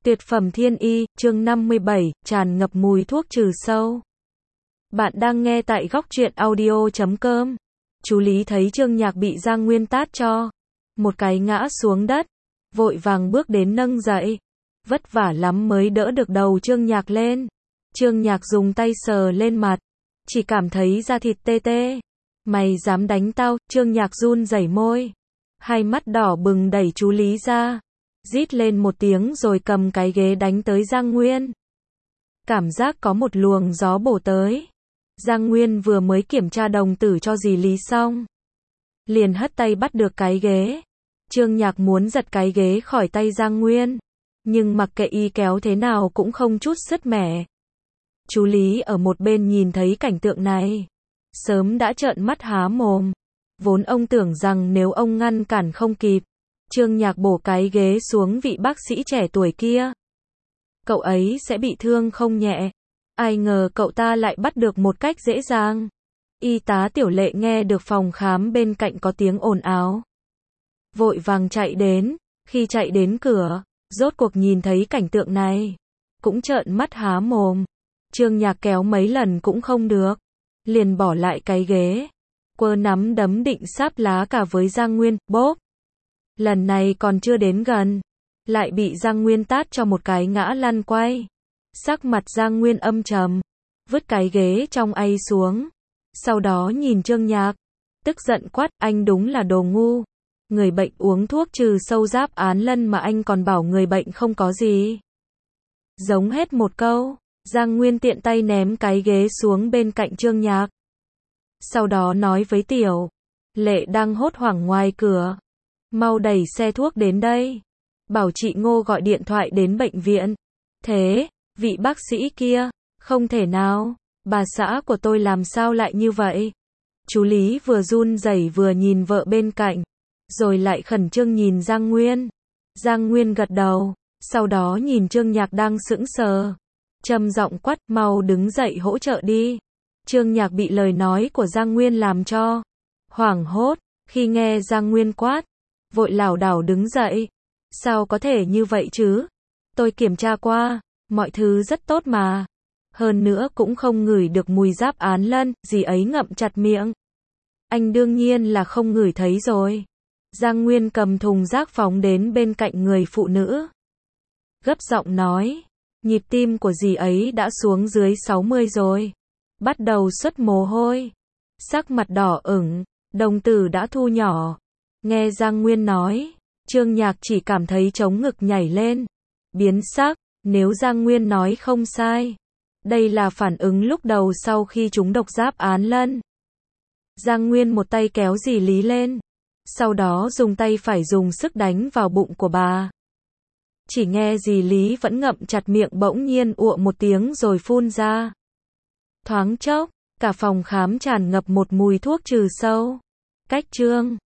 Tuyệt phẩm thiên y, chương 57, tràn ngập mùi thuốc trừ sâu. Bạn đang nghe tại góc truyện audio.com. Chú Lý thấy Trương Nhạc bị Giang Nguyên tát cho một cái ngã xuống đất, vội vàng bước đến nâng dậy. Vất vả lắm mới đỡ được đầu Trương Nhạc lên. Trương Nhạc dùng tay sờ lên mặt, chỉ cảm thấy da thịt tê tê. Mày dám đánh tao? Trương Nhạc run rẩy môi, hai mắt đỏ bừng đẩy chú Lý ra, rít lên một tiếng rồi cầm cái ghế đánh tới Giang Nguyên. Cảm giác có một luồng gió bổ tới. Giang Nguyên vừa mới kiểm tra đồng tử cho dì Lý xong, liền hất tay bắt được cái ghế. Trương Nhạc muốn giật cái ghế khỏi tay Giang Nguyên, nhưng mặc kệ y kéo thế nào cũng không chút sứt mẻ. Chú Lý ở một bên nhìn thấy cảnh tượng này, sớm đã trợn mắt há mồm. Vốn ông tưởng rằng nếu ông ngăn cản không kịp, Trương Nhạc bổ cái ghế xuống vị bác sĩ trẻ tuổi kia, cậu ấy sẽ bị thương không nhẹ. Ai ngờ cậu ta lại bắt được một cách dễ dàng. Y tá Tiểu Lệ nghe được phòng khám bên cạnh có tiếng ồn ào, vội vàng chạy đến. Khi chạy đến cửa, rốt cuộc nhìn thấy cảnh tượng này, cũng trợn mắt há mồm. Trương Nhạc kéo mấy lần cũng không được, liền bỏ lại cái ghế, quơ nắm đấm định sáp lá cả với Giang Nguyên. Bốp! Lần này còn chưa đến gần, lại bị Giang Nguyên tát cho một cái ngã lăn quay. Sắc mặt Giang Nguyên âm trầm, vứt cái ghế trong ay xuống, sau đó nhìn Trương Nhạc, tức giận quát: anh đúng là đồ ngu. Người bệnh uống thuốc trừ sâu giáp án lân mà anh còn bảo người bệnh không có gì. Giống hết một câu, Giang Nguyên tiện tay ném cái ghế xuống bên cạnh Trương Nhạc. Sau đó nói với Tiểu Lệ đang hốt hoảng ngoài cửa: mau đẩy xe thuốc đến đây, bảo chị Ngô gọi điện thoại đến bệnh viện. Thế, vị bác sĩ kia, không thể nào, bà xã của tôi làm sao lại như vậy? Chú Lý vừa run rẩy vừa nhìn vợ bên cạnh, rồi lại khẩn trương nhìn Giang Nguyên. Giang Nguyên gật đầu, sau đó nhìn Trương Nhạc đang sững sờ, trầm giọng quát: mau đứng dậy hỗ trợ đi. Trương Nhạc bị lời nói của Giang Nguyên làm cho hoảng hốt, khi nghe Giang Nguyên quát, vội lảo đảo đứng dậy. Sao có thể như vậy chứ? Tôi kiểm tra qua, mọi thứ rất tốt mà. Hơn nữa cũng không ngửi được mùi giáp án lân. Dì ấy ngậm chặt miệng. Anh đương nhiên là không ngửi thấy rồi. Giang Nguyên cầm thùng rác phóng đến bên cạnh người phụ nữ, gấp giọng nói: nhịp tim của dì ấy đã xuống dưới 60 rồi, bắt đầu xuất mồ hôi, sắc mặt đỏ ửng, đồng tử đã thu nhỏ. Nghe Giang Nguyên nói, Trương Nhạc chỉ cảm thấy trống ngực nhảy lên, biến sắc. Nếu Giang Nguyên nói không sai, đây là phản ứng lúc đầu sau khi trúng độc giáp án lân. Giang Nguyên một tay kéo dì Lý lên, sau đó dùng tay phải dùng sức đánh vào bụng của bà. Chỉ nghe dì Lý vẫn ngậm chặt miệng bỗng nhiên ụa một tiếng rồi phun ra. Thoáng chốc, cả phòng khám tràn ngập một mùi thuốc trừ sâu. Cách Trương